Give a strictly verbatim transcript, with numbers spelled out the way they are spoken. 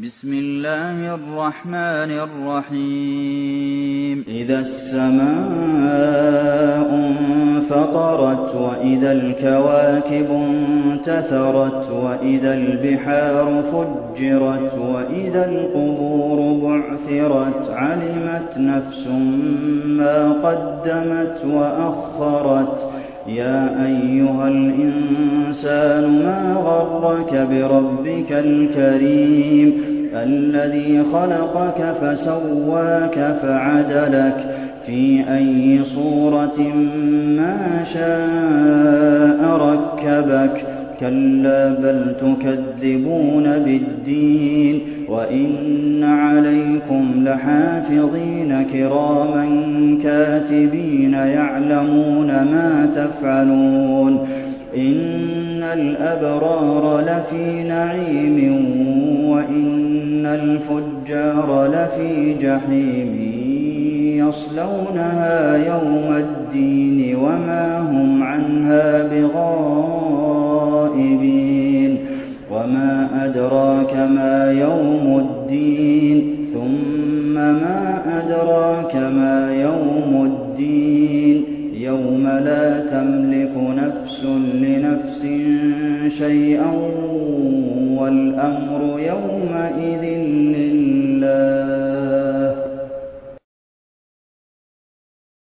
بسم الله الرحمن الرحيم إذا السماء انفطرت وإذا الكواكب انتثرت وإذا البحار فجرت وإذا القبور بعثرت علمت نفس ما قدمت وأخرت يا أيها الإنسان ما غرك بربك الكريم الذي خلقك فسواك فعدلك في أي صورة ما شاء ركبك كلا بل تكذبون بالدين وإن عليكم لحافظين كراما كاتبين يعلمون ما تفعلون إن الأبرار لفي نعيم وإن الفجار لفي جحيم يصلونها يوم الدين وما هم عنها بغائبين وما أدراك ما يوم الدين ثم ما أدراك ما يوم الدين يوم لا تملك نفس لنفس شيئا والأمر يومئذ